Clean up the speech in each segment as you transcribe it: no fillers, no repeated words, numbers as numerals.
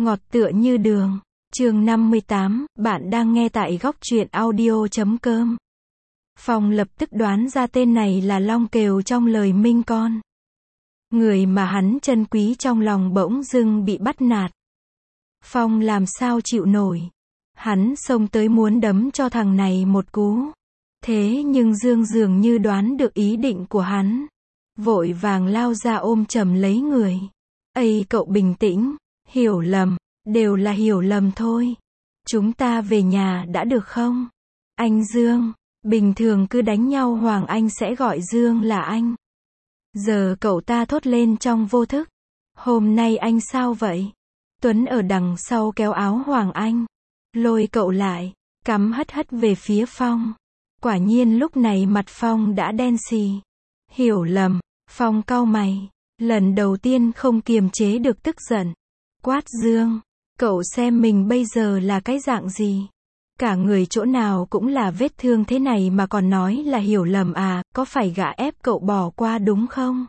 Ngọt tựa như đường. Chương 58, bạn đang nghe tại góc truyện audio.com. Phong lập tức đoán ra tên này là Long Kều trong lời Minh Con. Người mà hắn trân quý trong lòng bỗng dưng bị bắt nạt. Phong làm sao chịu nổi. Hắn xông tới muốn đấm cho thằng này một cú. Thế nhưng Dương dường như đoán được ý định của hắn. Vội vàng lao ra ôm chầm lấy người. Ây cậu bình tĩnh, hiểu lầm, đều là hiểu lầm thôi. Chúng ta về nhà đã được không? Anh Dương, bình thường cứ đánh nhau Hoàng Anh sẽ gọi Dương là anh. Giờ cậu ta thốt lên trong vô thức. Hôm nay anh sao vậy? Tuấn ở đằng sau kéo áo Hoàng Anh. Lôi cậu lại, cắm hất hất về phía Phong. Quả nhiên lúc này mặt Phong đã đen xì. Hiểu lầm, Phong cau mày. Lần đầu tiên không kiềm chế được tức giận. Quát Dương, cậu xem mình bây giờ là cái dạng gì? Cả người chỗ nào cũng là vết thương thế này mà còn nói là hiểu lầm à, có phải gã ép cậu bỏ qua đúng không?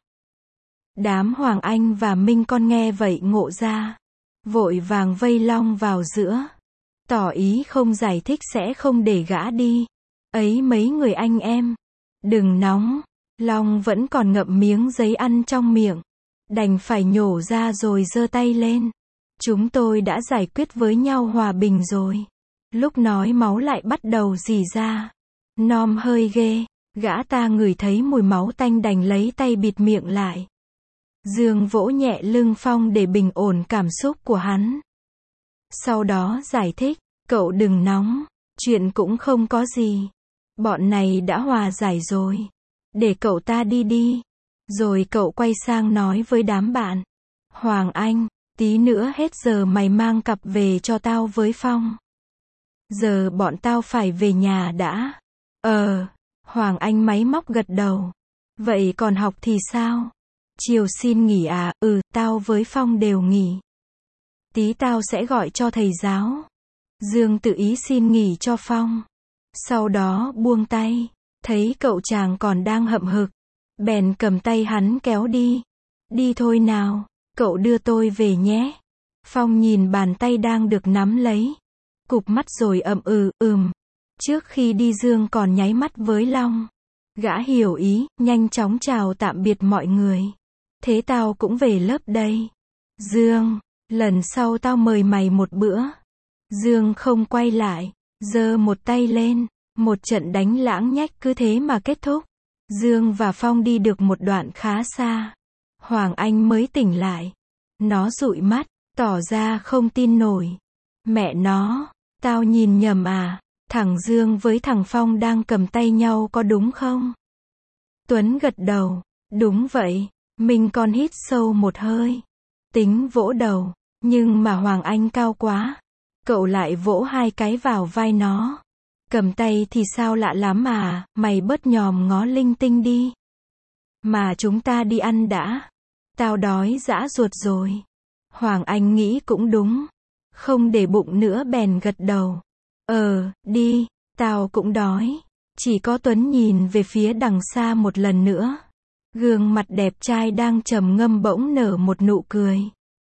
Đám Hoàng Anh và Minh Con nghe vậy ngộ ra. Vội vàng vây Long vào giữa. Tỏ ý không giải thích sẽ không để gã đi. Ấy mấy người anh em. Đừng nóng. Long vẫn còn ngậm miếng giấy ăn trong miệng. Đành phải nhổ ra rồi giơ tay lên. Chúng tôi đã giải quyết với nhau hòa bình rồi. Lúc nói máu lại bắt đầu rỉ ra. Nom hơi ghê. Gã ta ngửi thấy mùi máu tanh đành lấy tay bịt miệng lại. Dương vỗ nhẹ lưng Phong để bình ổn cảm xúc của hắn. Sau đó giải thích, cậu đừng nóng. Chuyện cũng không có gì. Bọn này đã hòa giải rồi. Để cậu ta đi đi. Rồi cậu quay sang nói với đám bạn. Hoàng Anh, tí nữa hết giờ mày mang cặp về cho tao với Phong. Giờ bọn tao phải về nhà đã. Hoàng Anh máy móc gật đầu. Vậy còn học thì sao? Chiều xin nghỉ à? Tao với Phong đều nghỉ. Tí tao sẽ gọi cho thầy giáo. Dương tự ý xin nghỉ cho Phong. Sau đó buông tay. Thấy cậu chàng còn đang hậm hực. Bèn cầm tay hắn kéo đi. Đi thôi nào, cậu đưa tôi về nhé. Phong nhìn bàn tay đang được nắm lấy. Cụp mắt rồi Trước khi đi Dương còn nháy mắt với Long. Gã hiểu ý, nhanh chóng chào tạm biệt mọi người. Thế tao cũng về lớp đây. Dương, lần sau tao mời mày một bữa. Dương không quay lại, giơ một tay lên. Một trận đánh lãng nhách cứ thế mà kết thúc. Dương và Phong đi được một đoạn khá xa. Hoàng Anh mới tỉnh lại. Nó dụi mắt, tỏ ra không tin nổi. Mẹ nó, tao nhìn nhầm à? Thằng Dương với thằng Phong đang cầm tay nhau có đúng không? Tuấn gật đầu. Đúng vậy. Mình còn hít sâu một hơi. Tính vỗ đầu. Nhưng mà Hoàng Anh cao quá. Cậu lại vỗ hai cái vào vai nó. Cầm tay thì sao lạ lắm à, mày bớt nhòm ngó linh tinh đi. Mà chúng ta đi ăn đã. Tao đói dã ruột rồi. Hoàng Anh nghĩ cũng đúng. Không để bụng nữa bèn gật đầu. Đi, tao cũng đói. Chỉ có Tuấn nhìn về phía đằng xa một lần nữa. Gương mặt đẹp trai đang trầm ngâm bỗng nở một nụ cười.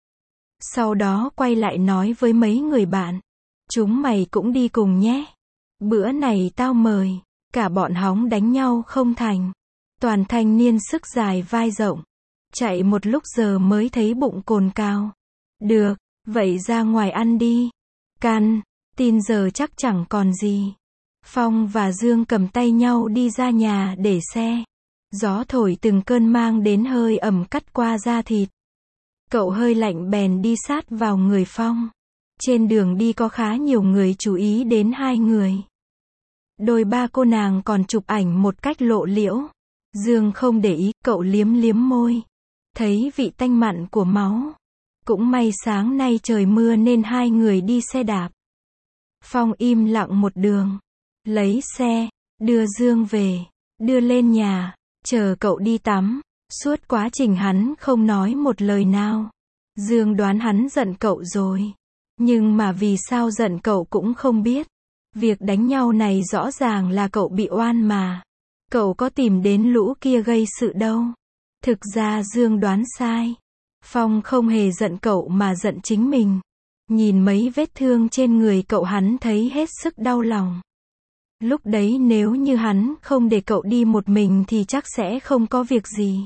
Sau đó quay lại nói với mấy người bạn. Chúng mày cũng đi cùng nhé. Bữa này tao mời. Cả bọn hóng đánh nhau không thành. Toàn thanh niên sức dài vai rộng. Chạy một lúc giờ mới thấy bụng cồn cào. Được, vậy ra ngoài ăn đi. Căn, tin giờ chắc chẳng còn gì. Phong và Dương cầm tay nhau đi ra nhà để xe. Gió thổi từng cơn mang đến hơi ẩm cắt qua da thịt. Cậu hơi lạnh bèn đi sát vào người Phong. Trên đường đi có khá nhiều người chú ý đến hai người. Đôi ba cô nàng còn chụp ảnh một cách lộ liễu. Dương không để ý, cậu liếm liếm môi. Thấy vị tanh mặn của máu. Cũng may sáng nay trời mưa nên hai người đi xe đạp. Phong im lặng một đường. Lấy xe, đưa Dương về, đưa lên nhà, chờ cậu đi tắm. Suốt quá trình hắn không nói một lời nào. Dương đoán hắn giận cậu rồi. Nhưng mà vì sao giận cậu cũng không biết. Việc đánh nhau này rõ ràng là cậu bị oan mà. Cậu có tìm đến lũ kia gây sự đâu. Thực ra Dương đoán sai. Phong không hề giận cậu mà giận chính mình. Nhìn mấy vết thương trên người cậu hắn thấy hết sức đau lòng. Lúc đấy nếu như hắn không để cậu đi một mình thì chắc sẽ không có việc gì.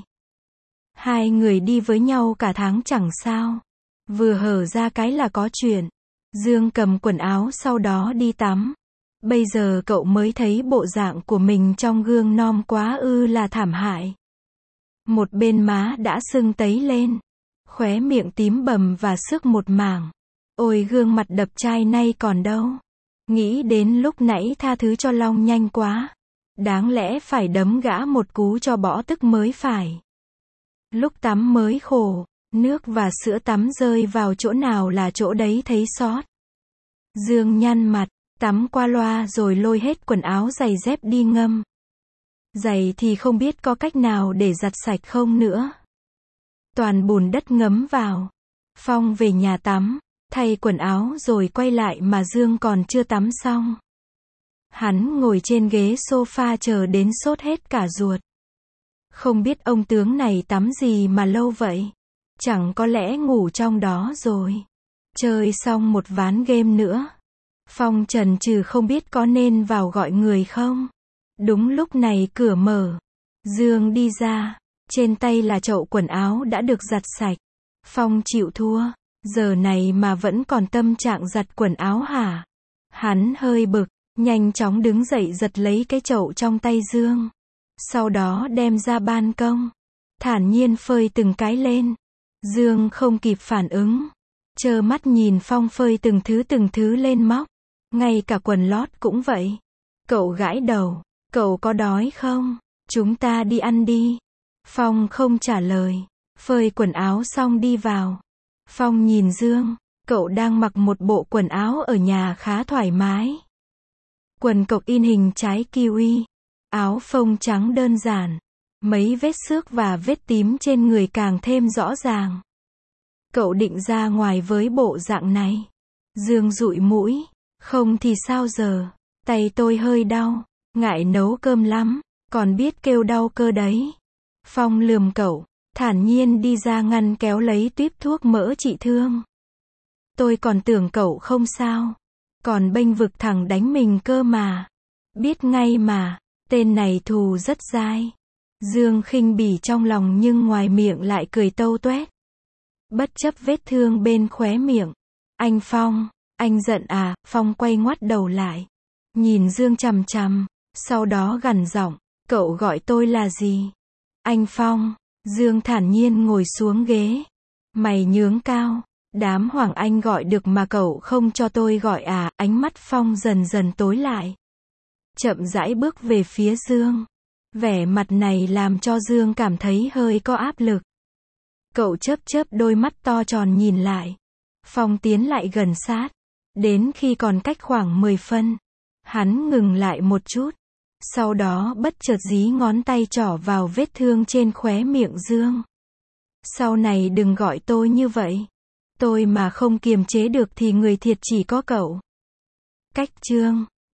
Hai người đi với nhau cả tháng chẳng sao. Vừa hở ra cái là có chuyện. Dương cầm quần áo sau đó đi tắm. Bây giờ cậu mới thấy bộ dạng của mình trong gương non quá ư là thảm hại. Một bên má đã sưng tấy lên. Khóe miệng tím bầm và xước một mảng. Ôi gương mặt đập chai nay còn đâu. Nghĩ đến lúc nãy tha thứ cho Long nhanh quá. Đáng lẽ phải đấm gã một cú cho bỏ tức mới phải. Lúc tắm mới khổ. Nước và sữa tắm rơi vào chỗ nào là chỗ đấy thấy xót. Dương nhăn mặt, tắm qua loa rồi lôi hết quần áo giày dép đi ngâm. Giày thì không biết có cách nào để giặt sạch không nữa. Toàn bùn đất ngấm vào. Phong về nhà tắm, thay quần áo rồi quay lại mà Dương còn chưa tắm xong. Hắn ngồi trên ghế sofa chờ đến sốt hết cả ruột. Không biết ông tướng này tắm gì mà lâu vậy. Chẳng có lẽ ngủ trong đó rồi. Chơi xong một ván game nữa. Phong chần chừ không biết có nên vào gọi người không. Đúng lúc này cửa mở. Dương đi ra. Trên tay là chậu quần áo đã được giặt sạch. Phong chịu thua. Giờ này mà vẫn còn tâm trạng giặt quần áo hả? Hắn hơi bực. Nhanh chóng đứng dậy giật lấy cái chậu trong tay Dương. Sau đó đem ra ban công. Thản nhiên phơi từng cái lên. Dương không kịp phản ứng. Trơ mắt nhìn Phong phơi từng thứ lên móc. Ngay cả quần lót cũng vậy. Cậu gãi đầu. Cậu có đói không? Chúng ta đi ăn đi. Phong không trả lời. Phơi quần áo xong đi vào. Phong nhìn Dương. Cậu đang mặc một bộ quần áo ở nhà khá thoải mái. Quần cộc in hình trái kiwi. Áo phông trắng đơn giản. Mấy vết xước và vết tím trên người càng thêm rõ ràng. Cậu định ra ngoài với bộ dạng này. Dương dụi mũi. Không thì sao giờ? Tay tôi hơi đau. Ngại nấu cơm lắm. Còn biết kêu đau cơ đấy. Phong lườm cậu. Thản nhiên đi ra ngăn kéo lấy tuýp thuốc mỡ trị thương. Tôi còn tưởng cậu không sao. Còn bênh vực thẳng đánh mình cơ mà. Biết ngay mà. Tên này thù rất dai. Dương khinh bỉ trong lòng nhưng ngoài miệng lại cười tâu tuét. Bất chấp vết thương bên khóe miệng. Anh Phong, anh giận à? Phong quay ngoắt đầu lại. Nhìn Dương chằm chằm. Sau đó gằn giọng. Cậu gọi tôi là gì? Anh Phong. Dương thản nhiên ngồi xuống ghế. Mày nhướng cao. Đám Hoàng Anh gọi được mà cậu không cho tôi gọi à? Ánh mắt Phong dần dần tối lại. Chậm rãi bước về phía Dương. Vẻ mặt này làm cho Dương cảm thấy hơi có áp lực. Cậu chớp chớp đôi mắt to tròn nhìn lại. Phong tiến lại gần sát. Đến khi còn cách khoảng 10 phân. Hắn ngừng lại một chút. Sau đó bất chợt dí ngón tay trỏ vào vết thương trên khóe miệng Dương. Sau này đừng gọi tôi như vậy. Tôi mà không kiềm chế được thì người thiệt chỉ có cậu. Cách chương